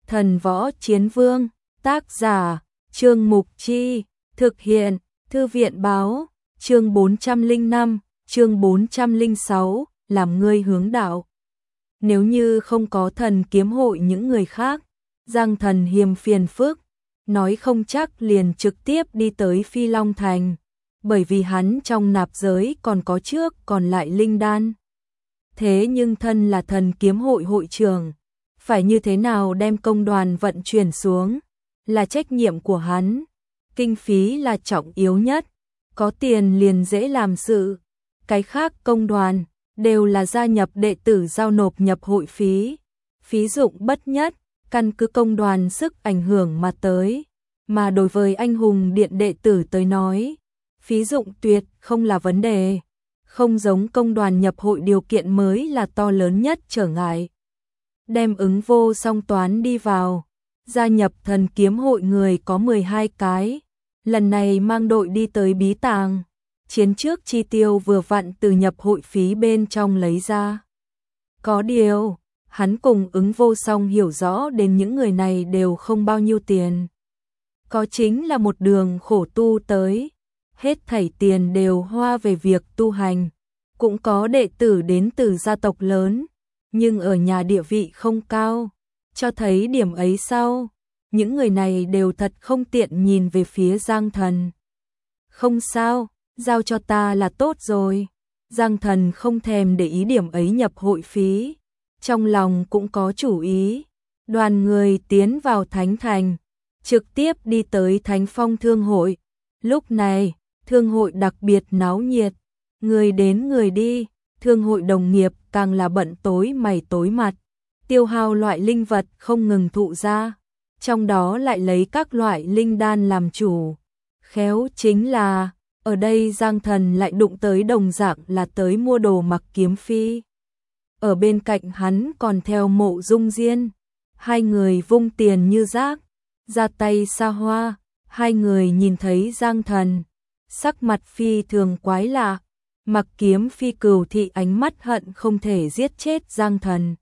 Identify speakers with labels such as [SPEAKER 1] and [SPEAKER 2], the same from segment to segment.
[SPEAKER 1] Thần Võ Chiến Vương, tác giả, Trương Mục Chi, thực hiện, Thư viện báo, chương 405, chương 406, làm ngươi hướng đạo. Nếu như không có thần kiếm hội những người khác, Giang Thần hiềm phiền phức, nói không chắc liền trực tiếp đi tới Phi Long Thành, bởi vì hắn trong nạp giới còn có trước còn lại linh đan. Thế nhưng thân là thần kiếm hội hội trưởng, phải như thế nào đem công đoàn vận chuyển xuống, là trách nhiệm của hắn. Kinh phí là trọng yếu nhất, có tiền liền dễ làm sự. Cái khác công đoàn đều là gia nhập đệ tử giao nộp nhập hội phí, phí dụng bất nhất, căn cứ công đoàn sức ảnh hưởng mà tới. Mà đối với anh hùng điện đệ tử tới nói, phí dụng tuyệt không là vấn đề, không giống công đoàn nhập hội điều kiện mới là to lớn nhất trở ngại. Đem ứng vô song toán đi vào, gia nhập thần kiếm hội người có 12 cái, lần này mang đội đi tới bí tàng, chiến trước chi tiêu vừa vặn từ nhập hội phí bên trong lấy ra. Có điều, hắn cùng ứng vô song hiểu rõ đến những người này đều không bao nhiêu tiền. Có chính là một đường khổ tu tới, hết thảy tiền đều hoa về việc tu hành. Cũng có đệ tử đến từ gia tộc lớn, nhưng ở nhà địa vị không cao, cho thấy điểm ấy sau. Những người này đều thật không tiện nhìn về phía Giang Thần. Không sao, giao cho ta là tốt rồi. Giang Thần không thèm để ý điểm ấy nhập hội phí, trong lòng cũng có chủ ý. Đoàn người tiến vào Thánh Thành, trực tiếp đi tới Thánh Phong Thương hội. Lúc này, thương hội đặc biệt náo nhiệt, người đến người đi, thương hội đồng nghiệp càng là bận tối mày tối mặt, tiêu hao loại linh vật không ngừng thụ ra, trong đó lại lấy các loại linh đan làm chủ. Khéo chính là, ở đây Giang Thần lại đụng tới đồng dạng là tới mua đồ Mặc Kiếm Phi. Ở bên cạnh hắn còn theo Mộ Dung Diên, hai người vung tiền như rác, ra tay xa hoa, hai người nhìn thấy Giang Thần, sắc mặt phi thường quái lạ. Mặc Kiếm Phi cừu thị ánh mắt hận không thể giết chết Giang Thần.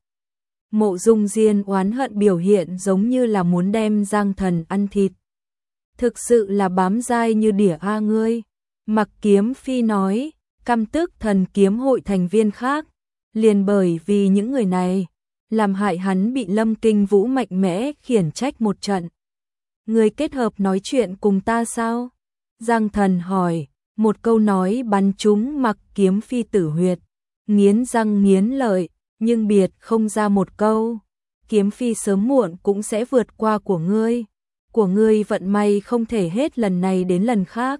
[SPEAKER 1] Mộ Dung Diên oán hận biểu hiện giống như là muốn đem Giang Thần ăn thịt. Thực sự là bám dai như đỉa a ngươi. Mặc Kiếm Phi nói, căm tức thần kiếm hội thành viên khác, liền bởi vì những người này, làm hại hắn bị Lâm Kinh Vũ mạnh mẽ khiển trách một trận. Người kết hợp nói chuyện cùng ta sao? Giang Thần hỏi. Một câu nói bắn trúng Mặc Kiếm Phi tử huyệt, nghiến răng nghiến lợi, nhưng biệt không ra một câu. Kiếm Phi sớm muộn cũng sẽ vượt qua của ngươi vận may không thể hết lần này đến lần khác.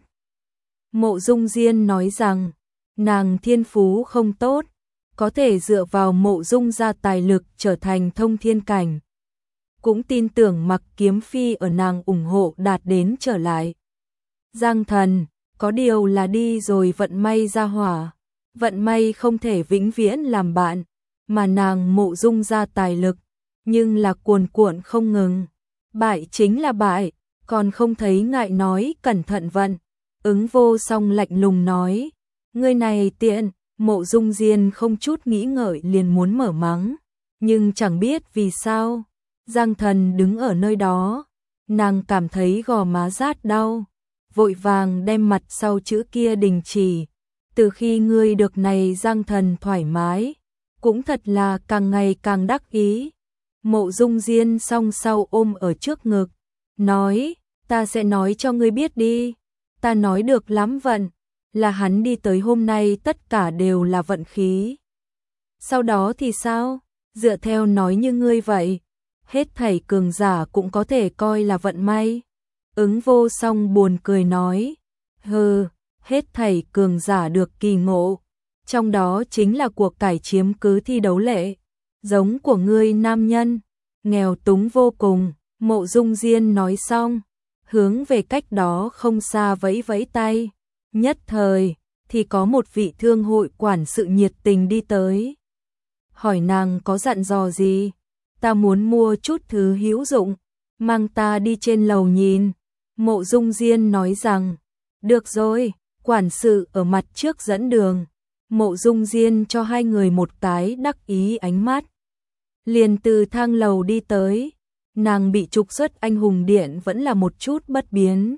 [SPEAKER 1] Mộ Dung Diên nói rằng, nàng thiên phú không tốt, có thể dựa vào Mộ Dung gia tài lực trở thành thông thiên cảnh. Cũng tin tưởng Mặc Kiếm Phi ở nàng ủng hộ đạt đến trở lại. Giang Thần, có điều là đi rồi vận may ra hỏa, vận may không thể vĩnh viễn làm bạn, mà nàng Mộ Dung ra tài lực, nhưng là cuồn cuộn không ngừng. Bại chính là bại, còn không thấy ngại nói cẩn thận vận. Ứng vô song lạnh lùng nói, ngươi này tiện. Mộ Dung Diên không chút nghĩ ngợi liền muốn mở mắng, nhưng chẳng biết vì sao. Giang Thần đứng ở nơi đó, nàng cảm thấy gò má rát đau, vội vàng đem mặt sau chữ kia đình chỉ. Từ khi ngươi được này Giang Thần thoải mái, cũng thật là càng ngày càng đắc ý. Mộ Dung Diên song sau ôm ở trước ngực, nói, ta sẽ nói cho ngươi biết đi, ta nói được lắm vận, là hắn đi tới hôm nay tất cả đều là vận khí. Sau đó thì sao? Dựa theo nói như ngươi vậy, hết thảy cường giả cũng có thể coi là vận may. Ứng vô song buồn cười nói, hừ, hết thảy cường giả được kỳ ngộ, trong đó chính là cuộc cải chiếm cứ thi đấu lệ, giống của ngươi nam nhân, nghèo túng vô cùng. Mộ Dung Diên nói xong, hướng về cách đó không xa vẫy vẫy tay, nhất thời, thì có một vị thương hội quản sự nhiệt tình đi tới. Hỏi nàng có dặn dò gì? Ta muốn mua chút thứ hữu dụng, mang ta đi trên lầu nhìn. Mộ Dung Diên nói rằng, được rồi, quản sự ở mặt trước dẫn đường. Mộ Dung Diên cho hai người một cái đắc ý ánh mắt. Liền từ thang lầu đi tới, nàng bị trục xuất anh hùng điện vẫn là một chút bất biến.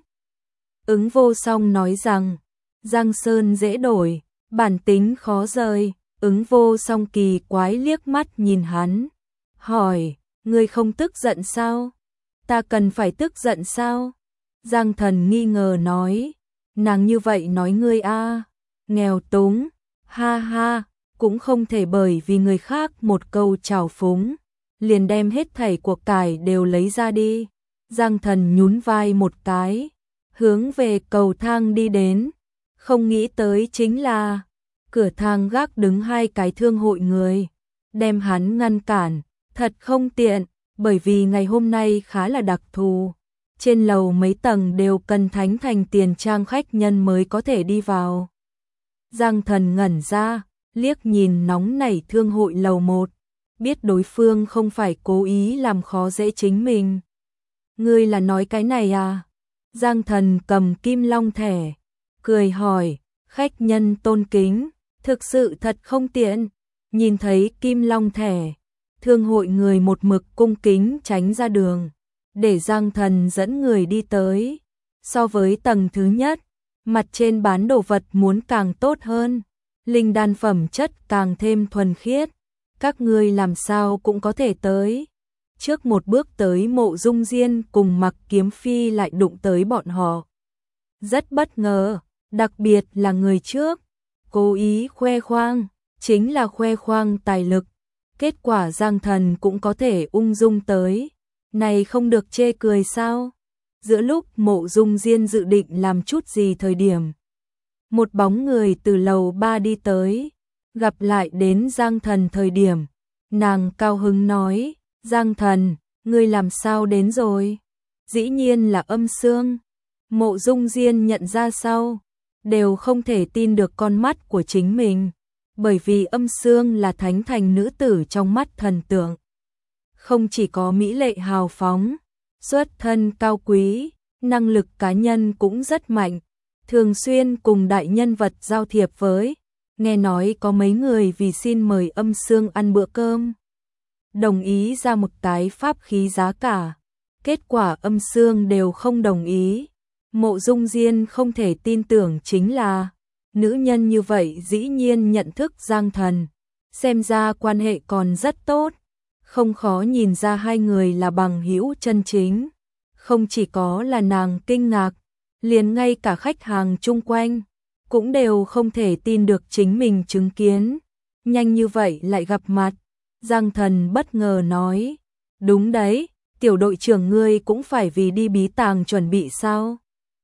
[SPEAKER 1] Ứng Vô Song nói rằng, Giang Sơn dễ đổi, bản tính khó rời. Ứng Vô Song kỳ quái liếc mắt nhìn hắn, hỏi, ngươi không tức giận sao? Ta cần phải tức giận sao? Giang Thần nghi ngờ nói, nàng như vậy nói ngươi a, nghèo túng, ha ha, cũng không thể bởi vì người khác một câu trào phúng, liền đem hết thảy của cải đều lấy ra đi. Giang Thần nhún vai một cái, hướng về cầu thang đi đến, không nghĩ tới chính là cửa thang gác đứng hai cái thương hội người, đem hắn ngăn cản, thật không tiện, bởi vì ngày hôm nay khá là đặc thù. Trên lầu mấy tầng đều cần thánh thành tiền trang khách nhân mới có thể đi vào. Giang Thần ngẩn ra, liếc nhìn nóng nảy thương hội lầu 1, biết đối phương không phải cố ý làm khó dễ chính mình. Ngươi là nói cái này à? Giang Thần cầm kim long thẻ, cười hỏi, khách nhân tôn kính, thực sự thật không tiện. Nhìn thấy kim long thẻ, thương hội người một mực cung kính tránh ra đường, để Giang Thần dẫn người đi tới. So với tầng thứ nhất, mặt trên bán đồ vật muốn càng tốt hơn, linh đan phẩm chất càng thêm thuần khiết, các ngươi làm sao cũng có thể tới. Trước một bước tới Mộ Dung Diên cùng Mặc Kiếm Phi lại đụng tới bọn họ. Rất bất ngờ, đặc biệt là người trước, cố ý khoe khoang, chính là khoe khoang tài lực. Kết quả Giang Thần cũng có thể ung dung tới, này không được chê cười sao? Giữa lúc Mộ Dung Diên dự định làm chút gì thời điểm, một bóng người từ lầu 3 đi tới, gặp lại đến Giang Thần thời điểm, nàng cao hứng nói, Giang Thần, ngươi làm sao đến rồi? Dĩ nhiên là Âm Sương. Mộ Dung Diên nhận ra sau, đều không thể tin được con mắt của chính mình, bởi vì Âm Sương là thánh thành nữ tử trong mắt thần tượng. Không chỉ có mỹ lệ hào phóng, xuất thân cao quý, năng lực cá nhân cũng rất mạnh, thường xuyên cùng đại nhân vật giao thiệp với, nghe nói có mấy người vì xin mời Âm Sương ăn bữa cơm, đồng ý ra một cái pháp khí giá cả, kết quả Âm Sương đều không đồng ý. Mộ Dung Diên không thể tin tưởng chính là nữ nhân như vậy dĩ nhiên nhận thức Giang Thần, xem ra quan hệ còn rất tốt, không khó nhìn ra hai người là bằng hữu chân chính. Không chỉ có là nàng kinh ngạc, liền ngay cả khách hàng chung quanh cũng đều không thể tin được chính mình chứng kiến, nhanh như vậy lại gặp mặt. Giang Thần bất ngờ nói, đúng đấy, tiểu đội trưởng ngươi cũng phải vì đi bí tàng chuẩn bị sao?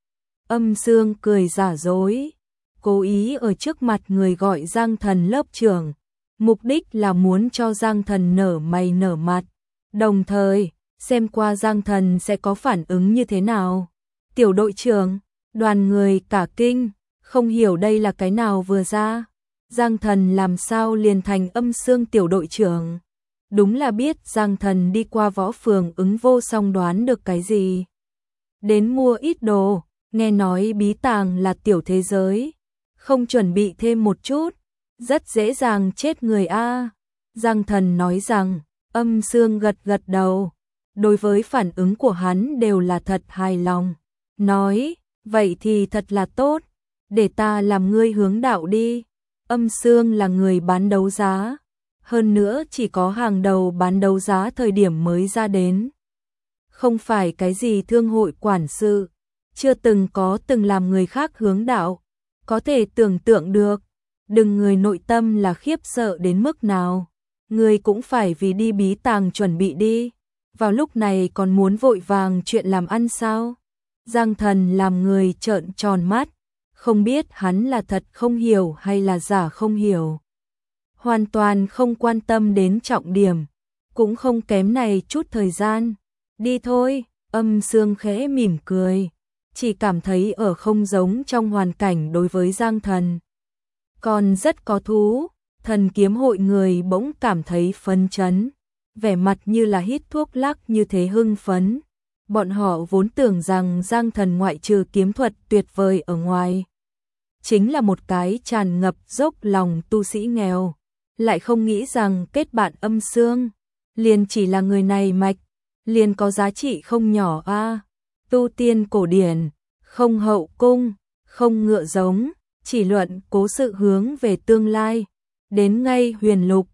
[SPEAKER 1] Âm Sương cười giả dối, cố ý ở trước mặt người gọi Giang Thần lớp trưởng, mục đích là muốn cho Giang Thần nở mày nở mặt, đồng thời xem qua Giang Thần sẽ có phản ứng như thế nào. Tiểu đội trưởng, đoàn người cả kinh, không hiểu đây là cái nào vừa ra. Giang Thần làm sao liền thành Âm Sương tiểu đội trưởng? Đúng là biết Giang Thần đi qua võ phường Ứng Vô Song đoán được cái gì. Đến mua ít đồ, nghe nói bí tàng là tiểu thế giới, không chuẩn bị thêm một chút, rất dễ dàng chết người a. Giang Thần nói rằng, Âm Sương gật gật đầu, đối với phản ứng của hắn đều là thật hài lòng, nói, vậy thì thật là tốt, để ta làm ngươi hướng đạo đi. Âm Sương là người bán đấu giá, hơn nữa chỉ có hàng đầu bán đấu giá thời điểm mới ra đến, không phải cái gì thương hội quản sự, chưa từng làm người khác hướng đạo, có thể tưởng tượng được, đừng người nội tâm là khiếp sợ đến mức nào, người cũng phải vì đi bí tàng chuẩn bị đi, vào lúc này còn muốn vội vàng chuyện làm ăn sao? Giang Thần làm người trợn tròn mắt, không biết hắn là thật không hiểu hay là giả không hiểu. Hoàn toàn không quan tâm đến trọng điểm, cũng không kém này chút thời gian. Đi thôi, Âm Sương khẽ mỉm cười, chỉ cảm thấy ở không giống trong hoàn cảnh đối với Giang Thần. Còn rất có thú, Thần Kiếm hội người bỗng cảm thấy phấn chấn, vẻ mặt như là hít thuốc lắc như thế hưng phấn. Bọn họ vốn tưởng rằng Giang Thần ngoại trừ kiếm thuật tuyệt vời ở ngoài, chính là một cái tràn ngập dốc lòng tu sĩ nghèo, lại không nghĩ rằng kết bạn Âm Sương liền chỉ là người này mạch, liền có giá trị không nhỏ a. Tu tiên cổ điển, không hậu cung, không ngựa giống, chỉ luận cố sự hướng về tương lai. Đến ngay huyền lục,